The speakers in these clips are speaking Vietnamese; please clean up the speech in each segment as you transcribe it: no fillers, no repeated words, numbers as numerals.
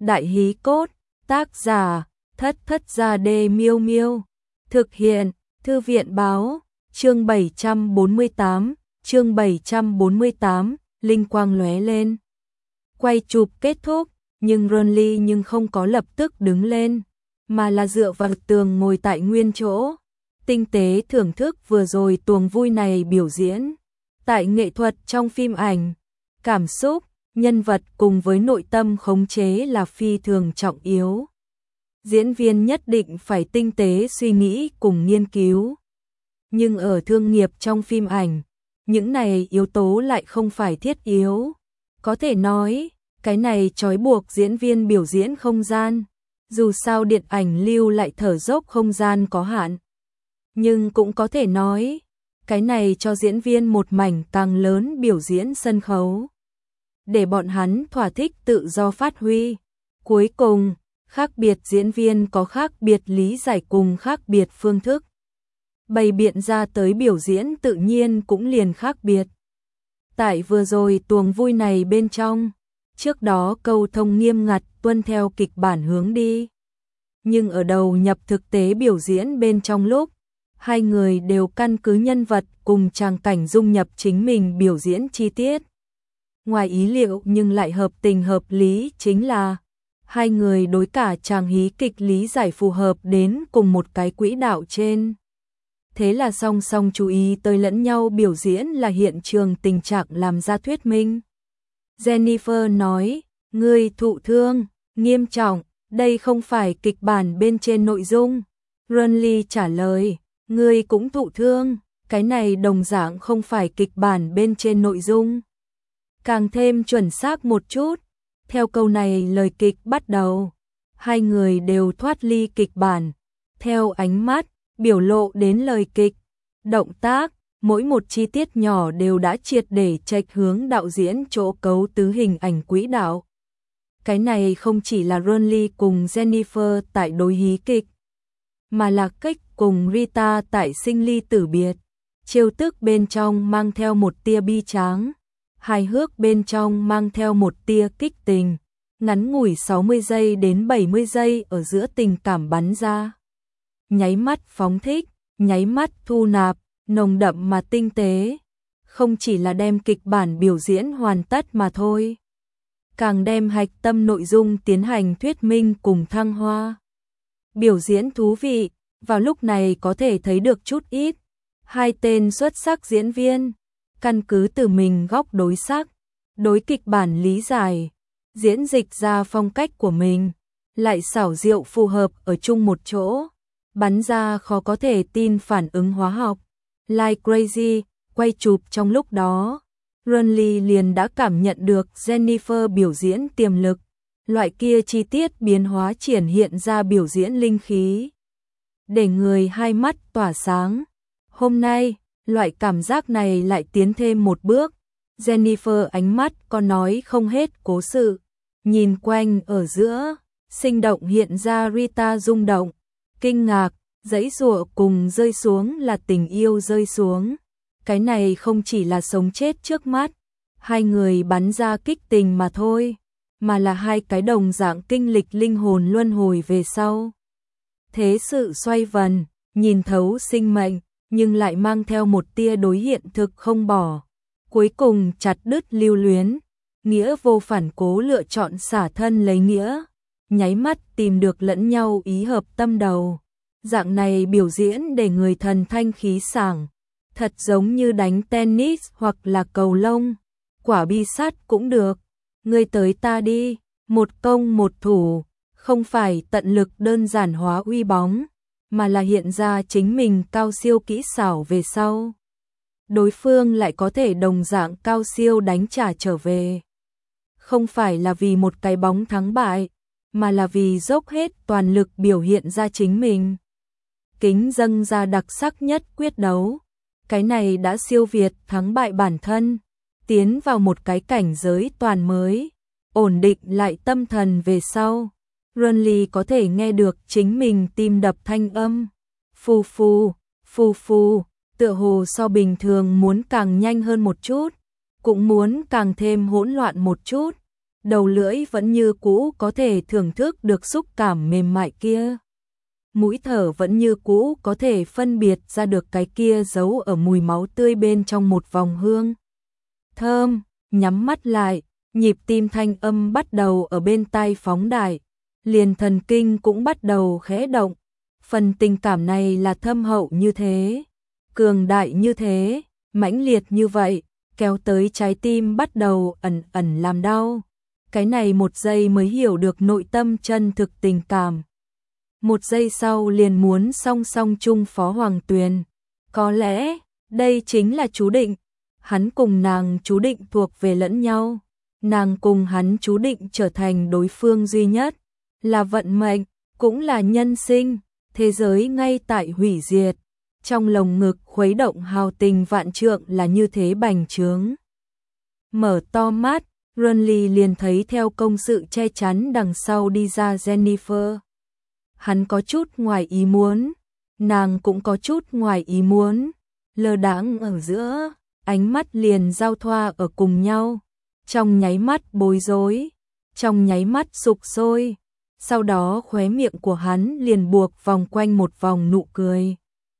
Đại hí cốt, tác giả, Thất Thất Gia Đê Miêu Miêu. Thực hiện, Thư viện báo, chương 748, linh quang lóe lên. Quay chụp kết thúc, nhưng Ronly không có lập tức đứng lên, mà là dựa vào tường ngồi tại nguyên chỗ, tinh tế thưởng thức vừa rồi tuồng vui này biểu diễn. Tại nghệ thuật trong phim ảnh, cảm xúc, nhân vật cùng với nội tâm khống chế là phi thường trọng yếu. Diễn viên nhất định phải tinh tế suy nghĩ cùng nghiên cứu. Nhưng ở thương nghiệp trong phim ảnh, những này yếu tố lại không phải thiết yếu. Có thể nói, cái này trói buộc diễn viên biểu diễn không gian. Dù sao điện ảnh lưu lại thở dốc không gian có hạn. Nhưng cũng có thể nói, cái này cho diễn viên một mảnh càng lớn biểu diễn sân khấu. Để bọn hắn thỏa thích tự do phát huy. Cuối cùng, khác biệt diễn viên có khác biệt lý giải cùng khác biệt phương thức. Bày biện ra tới biểu diễn tự nhiên cũng liền khác biệt. Tại vừa rồi tuồng vui này bên trong, trước đó câu thông nghiêm ngặt tuân theo kịch bản hướng đi. Nhưng ở đầu nhập thực tế biểu diễn bên trong lúc, hai người đều căn cứ nhân vật cùng tràng cảnh dung nhập chính mình biểu diễn chi tiết. Ngoài ý liệu nhưng lại hợp tình hợp lý chính là hai người đối cả tràng hí kịch lý giải phù hợp đến cùng một cái quỹ đạo trên. Thế là song song chú ý tới lẫn nhau biểu diễn là hiện trường tình trạng làm ra thuyết minh. Jennifer nói, ngươi thụ thương, nghiêm trọng, đây không phải kịch bản bên trên nội dung. Ronly trả lời, ngươi cũng thụ thương, cái này đồng dạng không phải kịch bản bên trên nội dung. Càng thêm chuẩn xác một chút, theo câu này lời kịch bắt đầu, hai người đều thoát ly kịch bản, theo ánh mắt, biểu lộ đến lời kịch, động tác, mỗi một chi tiết nhỏ đều đã triệt để chệch hướng đạo diễn chỗ cấu tứ hình ảnh quỹ đạo. Cái này không chỉ là Ronly cùng Jennifer tại đối hí kịch, mà là cách cùng Rita tại sinh ly tử biệt, trêu tức bên trong mang theo một tia bi tráng, hài hước bên trong mang theo một tia kích tình, ngắn ngủi 60 giây đến 70 giây ở giữa tình cảm bắn ra. Nháy mắt phóng thích, nháy mắt thu nạp, nồng đậm mà tinh tế, không chỉ là đem kịch bản biểu diễn hoàn tất mà thôi, càng đem hạch tâm nội dung tiến hành thuyết minh cùng thăng hoa. Biểu diễn thú vị, vào lúc này có thể thấy được chút ít. Hai tên xuất sắc diễn viên, căn cứ từ mình góc đối sắc, đối kịch bản lý giải, diễn dịch ra phong cách của mình, lại xảo diệu phù hợp ở chung một chỗ, bắn ra khó có thể tin phản ứng hóa học. Like crazy, quay chụp trong lúc đó, Ronly liền đã cảm nhận được Jennifer biểu diễn tiềm lực, loại kia chi tiết biến hóa triển hiện ra biểu diễn linh khí, để người hai mắt tỏa sáng. Hôm nay, loại cảm giác này lại tiến thêm một bước. Jennifer ánh mắt có nói không hết cố sự, nhìn quanh ở giữa, sinh động hiện ra Rita rung động, kinh ngạc, giãy giụa cùng rơi xuống là tình yêu rơi xuống. Cái này không chỉ là sống chết trước mắt, hai người bắn ra kích tình mà thôi, mà là hai cái đồng dạng kinh lịch linh hồn luân hồi về sau. Thế sự xoay vần, nhìn thấu sinh mệnh, nhưng lại mang theo một tia đối hiện thực không bỏ. Cuối cùng chặt đứt lưu luyến, nghĩa vô phản cố lựa chọn xả thân lấy nghĩa, nháy mắt tìm được lẫn nhau ý hợp tâm đầu. Dạng này biểu diễn để người thần thanh khí sảng, thật giống như đánh tennis hoặc là cầu lông, quả bi sắt cũng được. Ngươi tới ta đi, một công một thủ, không phải tận lực đơn giản hóa uy bóng, mà là hiện ra chính mình cao siêu kỹ xảo về sau. Đối phương lại có thể đồng dạng cao siêu đánh trả trở về. Không phải là vì một cái bóng thắng bại, mà là vì dốc hết toàn lực biểu hiện ra chính mình. Kính dâng ra đặc sắc nhất quyết đấu. Cái này đã siêu việt thắng bại bản thân, tiến vào một cái cảnh giới toàn mới, ổn định lại tâm thần về sau. Ronly có thể nghe được chính mình tim đập thanh âm. Phù phù, phù phù, tựa hồ so bình thường muốn càng nhanh hơn một chút, cũng muốn càng thêm hỗn loạn một chút. đầu lưỡi vẫn như cũ có thể thưởng thức được xúc cảm mềm mại kia. Mũi thở vẫn như cũ có thể phân biệt ra được cái kia giấu ở mùi máu tươi bên trong một vòng hương thơm. Nhắm mắt lại, nhịp tim thanh âm bắt đầu ở bên tai phóng đại, liền thần kinh cũng bắt đầu khẽ động. Phần tình cảm này là thâm hậu như thế, cường đại như thế, mãnh liệt như vậy, kéo tới trái tim bắt đầu ẩn ẩn làm đau. Cái này một giây mới hiểu được nội tâm chân thực tình cảm. Một giây sau liền muốn song song chung Phó Hoàng Tuyền. Có lẽ, đây chính là chú định. Hắn cùng nàng chú định thuộc về lẫn nhau. Nàng cùng hắn chú định trở thành đối phương duy nhất. Là vận mệnh, cũng là nhân sinh. Thế giới ngay tại hủy diệt. Trong lồng ngực khuấy động hào tình vạn trượng là như thế bành trướng. Mở to mắt, Ronly liền thấy theo công sự che chắn đằng sau đi ra Jennifer. Hắn có chút ngoài ý muốn, nàng cũng có chút ngoài ý muốn, lơ đãng ở giữa, ánh mắt liền giao thoa ở cùng nhau, trong nháy mắt bối rối, trong nháy mắt sục sôi, sau đó khóe miệng của hắn liền buộc vòng quanh một vòng nụ cười.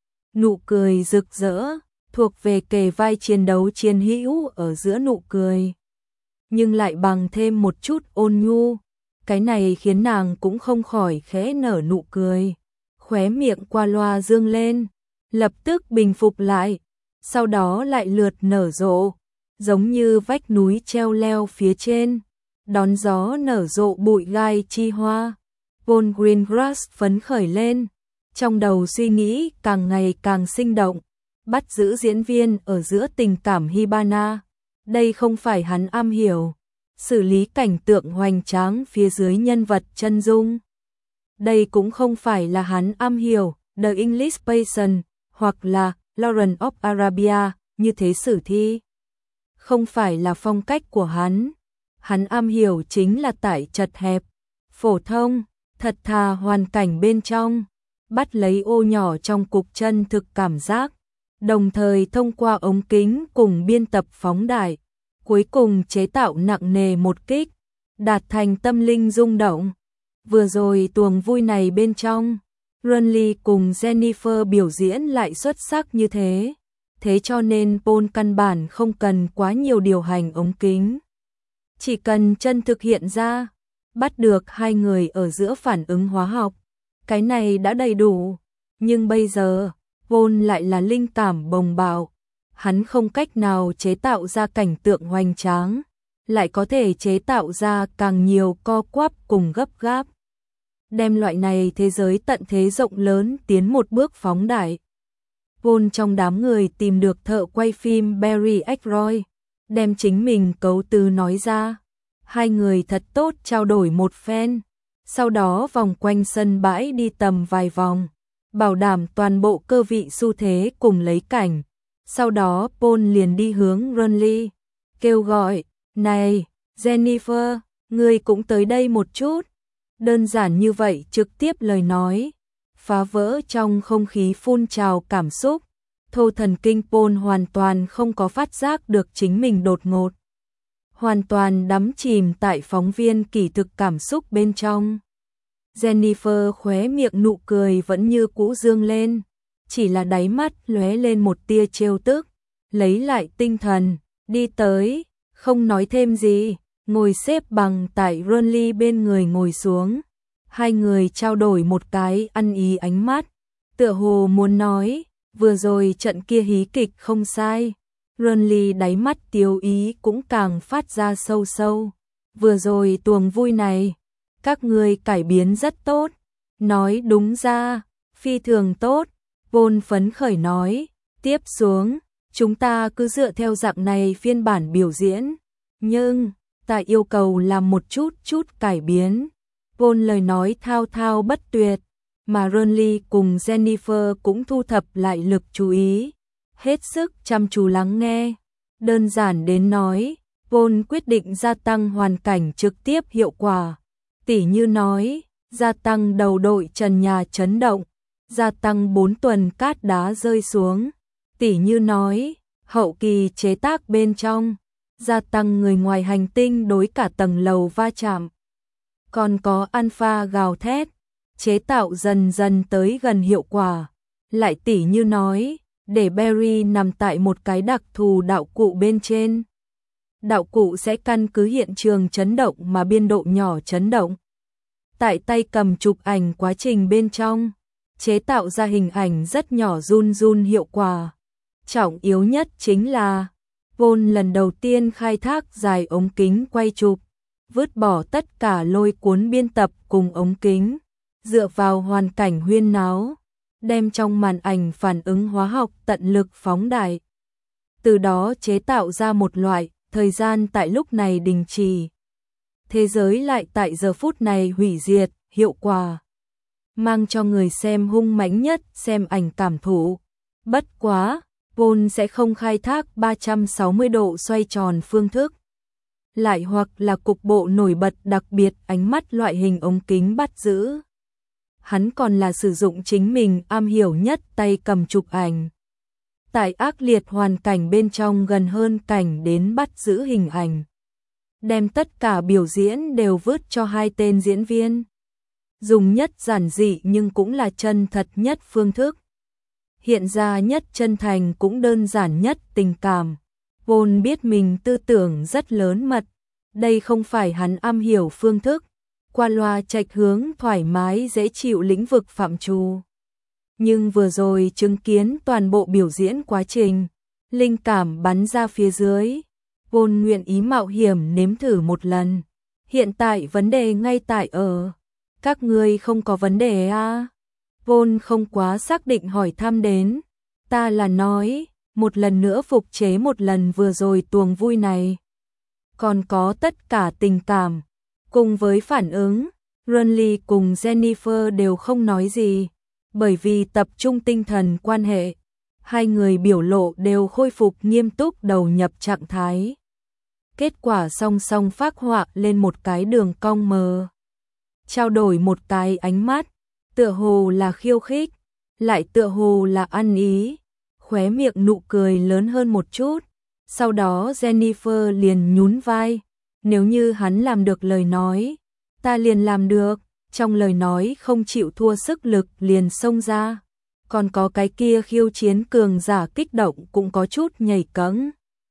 Nụ cười rực rỡ, thuộc về kề vai chiến đấu chiến hữu ở giữa nụ cười, nhưng lại bằng thêm một chút ôn nhu. Cái này khiến nàng cũng không khỏi khẽ nở nụ cười, khóe miệng qua loa dương lên, lập tức bình phục lại, sau đó lại lượt nở rộ, giống như vách núi treo leo phía trên, đón gió nở rộ bụi gai chi hoa. Paul Greengrass phấn khởi lên, trong đầu suy nghĩ càng ngày càng sinh động, bắt giữ diễn viên ở giữa tình cảm Hibana, đây không phải hắn am hiểu. Xử lý cảnh tượng hoành tráng phía dưới nhân vật chân dung. Đây cũng không phải là hắn am hiểu, The English Patient, hoặc là Lawrence of Arabia, như thế sử thi. Không phải là phong cách của hắn. Hắn am hiểu chính là tại chật hẹp, phổ thông, thật thà hoàn cảnh bên trong, bắt lấy ô nhỏ trong cục chân thực cảm giác, đồng thời thông qua ống kính cùng biên tập phóng đại. Cuối cùng chế tạo nặng nề một kích, đạt thành tâm linh rung động. Vừa rồi tuồng vui này bên trong, Ronly cùng Jennifer biểu diễn lại xuất sắc như thế. Thế cho nên Paul căn bản không cần quá nhiều điều hành ống kính. Chỉ cần chân thực hiện ra, bắt được hai người ở giữa phản ứng hóa học. Cái này đã đầy đủ. Nhưng bây giờ, Paul lại là linh cảm bồng bạo. Hắn không cách nào chế tạo ra cảnh tượng hoành tráng, lại có thể chế tạo ra càng nhiều co quắp cùng gấp gáp. Đem loại này thế giới tận thế rộng lớn tiến một bước phóng đại. Paul trong đám người tìm được thợ quay phim Barry Ackroyd, đem chính mình cấu từ nói ra. Hai người thật tốt trao đổi một phen, sau đó vòng quanh sân bãi đi tầm vài vòng, bảo đảm toàn bộ cơ vị xu thế cùng lấy cảnh. Sau đó Paul liền đi hướng Ronly, kêu gọi, này, Jennifer, ngươi cũng tới đây một chút. Đơn giản như vậy trực tiếp lời nói, phá vỡ trong không khí phun trào cảm xúc. Thô thần kinh Paul hoàn toàn không có phát giác được chính mình đột ngột. Hoàn toàn đắm chìm tại phóng viên kỳ thực cảm xúc bên trong. Jennifer khóe miệng nụ cười vẫn như cũ dương lên. Chỉ là đáy mắt lóe lên một tia trêu tức, lấy lại tinh thần, đi tới, không nói thêm gì, ngồi xếp bằng tại Ronly bên người ngồi xuống. Hai người trao đổi một cái ăn ý ánh mắt, tựa hồ muốn nói, vừa rồi trận kia hí kịch không sai. Ronly đáy mắt tiêu ý cũng càng phát ra sâu sâu. Vừa rồi tuồng vui này, các ngươi cải biến rất tốt, nói đúng ra, phi thường tốt. Paul phấn khởi nói, tiếp xuống, chúng ta cứ dựa theo dạng này phiên bản biểu diễn, nhưng, ta yêu cầu làm một chút cải biến. Paul lời nói thao thao bất tuyệt, mà Ronly cùng Jennifer cũng thu thập lại lực chú ý, hết sức chăm chú lắng nghe. Đơn giản đến nói, Paul quyết định gia tăng hoàn cảnh trực tiếp hiệu quả, tỉ như nói, gia tăng đầu đội trần nhà chấn động, gia tăng 4 tuần cát đá rơi xuống, tỉ như nói, hậu kỳ chế tác bên trong, gia tăng người ngoài hành tinh đối cả tầng lầu va chạm. Còn có alpha gào thét, chế tạo dần dần tới gần hiệu quả. Lại tỉ như nói, để Barry nằm tại một cái đặc thù đạo cụ bên trên. Đạo cụ sẽ căn cứ hiện trường chấn động mà biên độ nhỏ chấn động. Tại tay cầm chụp ảnh quá trình bên trong, chế tạo ra hình ảnh rất nhỏ run run hiệu quả. Trọng yếu nhất chính là, Paul lần đầu tiên khai thác dài ống kính quay chụp, vứt bỏ tất cả lôi cuốn biên tập cùng ống kính, dựa vào hoàn cảnh huyên náo, đem trong màn ảnh phản ứng hóa học tận lực phóng đại. Từ đó chế tạo ra một loại thời gian tại lúc này đình chỉ. Thế giới lại tại giờ phút này hủy diệt, hiệu quả. Mang cho người xem hung mãnh nhất xem ảnh cảm thụ. Bất quá, Paul sẽ không khai thác 360 độ xoay tròn phương thức. Lại hoặc là cục bộ nổi bật đặc biệt ánh mắt loại hình ống kính bắt giữ. Hắn còn là sử dụng chính mình am hiểu nhất tay cầm chụp ảnh. Tại ác liệt hoàn cảnh bên trong gần hơn cảnh đến bắt giữ hình ảnh. Đem tất cả biểu diễn đều vứt cho hai tên diễn viên. Dùng nhất giản dị nhưng cũng là chân thật nhất phương thức. Hiện ra nhất chân thành cũng đơn giản nhất tình cảm. Paul biết mình tư tưởng rất lớn mật. Đây không phải hắn am hiểu phương thức. Qua loa chệch hướng thoải mái dễ chịu lĩnh vực phạm trù. Nhưng vừa rồi chứng kiến toàn bộ biểu diễn quá trình, linh cảm bắn ra phía dưới. Paul nguyện ý mạo hiểm nếm thử một lần. Hiện tại vấn đề ngay tại ở. Các ngươi không có vấn đề à? Paul không quá xác định hỏi thăm đến. Ta là nói, một lần nữa phục chế một lần vừa rồi tuồng vui này. Còn có tất cả tình cảm. Cùng với phản ứng, Ronly cùng Jennifer đều không nói gì. Bởi vì tập trung tinh thần quan hệ, hai người biểu lộ đều khôi phục nghiêm túc đầu nhập trạng thái. Kết quả song song phác họa lên một cái đường cong mờ. Trao đổi một cái ánh mắt, tựa hồ là khiêu khích, lại tựa hồ là ăn ý, khóe miệng nụ cười lớn hơn một chút. Sau đó Jennifer liền nhún vai, nếu như hắn làm được lời nói, ta liền làm được. Trong lời nói không chịu thua sức lực liền xông ra. Còn có cái kia khiêu chiến cường giả kích động cũng có chút nhảy cẫng.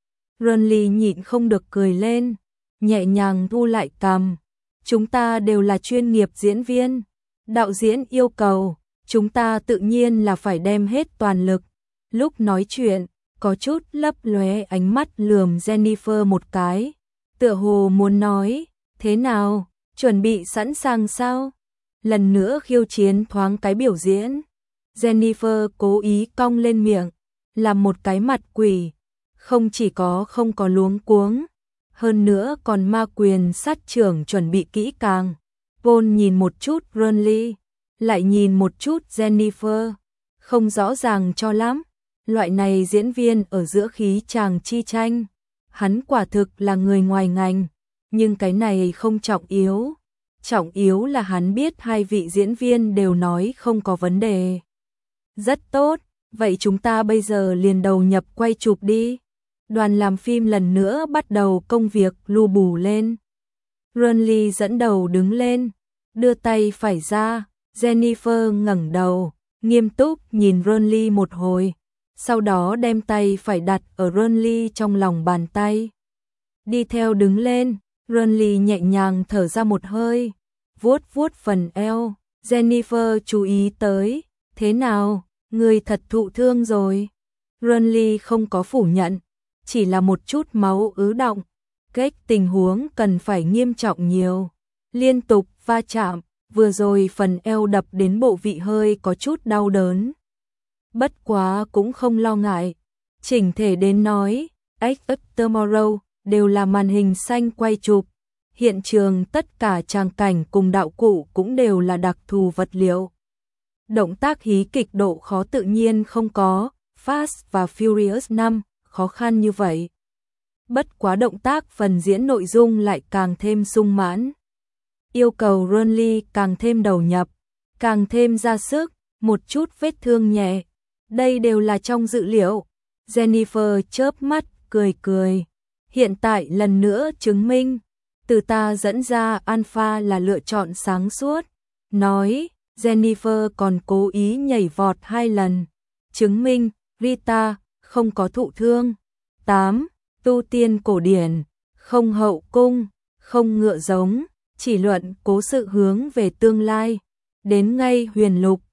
Ronly nhịn không được cười lên, nhẹ nhàng thu lại cằm. Chúng ta đều là chuyên nghiệp diễn viên. Đạo diễn yêu cầu, chúng ta tự nhiên là phải đem hết toàn lực. Lúc nói chuyện, có chút lấp lóe ánh mắt lườm Jennifer một cái. Tựa hồ muốn nói, thế nào? Chuẩn bị sẵn sàng sao? Lần nữa khiêu chiến thoáng cái biểu diễn. Jennifer cố ý cong lên miệng, làm một cái mặt quỷ. Không chỉ có không có luống cuống, hơn nữa còn ma quyền sát trưởng chuẩn bị kỹ càng. Paul nhìn một chút Ronly, lại nhìn một chút Jennifer. Không rõ ràng cho lắm. Loại này diễn viên ở giữa khí chàng chi tranh. Hắn quả thực là người ngoài ngành, nhưng cái này không trọng yếu. Trọng yếu là hắn biết hai vị diễn viên đều nói không có vấn đề. Rất tốt, vậy chúng ta bây giờ liền đầu nhập quay chụp đi. Đoàn làm phim lần nữa bắt đầu công việc lu bù lên. Ronly dẫn đầu đứng lên, đưa tay phải ra. Jennifer ngẩng đầu, nghiêm túc nhìn Ronly một hồi. Sau đó đem tay phải đặt ở Ronly trong lòng bàn tay. Đi theo đứng lên, Ronly nhẹ nhàng thở ra một hơi, vuốt vuốt phần eo. Jennifer chú ý tới, thế nào, người thật thụ thương rồi. Ronly không có phủ nhận, chỉ là một chút máu ứ đọng. Cách tình huống cần phải nghiêm trọng nhiều. Liên tục va chạm, vừa rồi phần eo đập đến bộ vị hơi có chút đau đớn. Bất quá cũng không lo ngại. Chỉnh thể đến nói, X Tomorrow đều là màn hình xanh quay chụp. Hiện trường tất cả tràng cảnh cùng đạo cụ cũng đều là đặc thù vật liệu. Động tác hí kịch độ khó tự nhiên không có Fast và Furious 5 khó khăn như vậy. Bất quá động tác phần diễn nội dung lại càng thêm sung mãn. Yêu cầu Ronly càng thêm đầu nhập, càng thêm ra sức, một chút vết thương nhẹ. Đây đều là trong dự liệu. Jennifer chớp mắt, cười cười. Hiện tại lần nữa chứng minh, từ ta dẫn ra Alpha là lựa chọn sáng suốt. Nói, Jennifer còn cố ý nhảy vọt 2 lần, chứng minh Rita không có thụ thương. 8. Tu tiên cổ điển, không hậu cung, không ngựa giống, chỉ luận cố sự hướng về tương lai. Đến ngay huyền lục,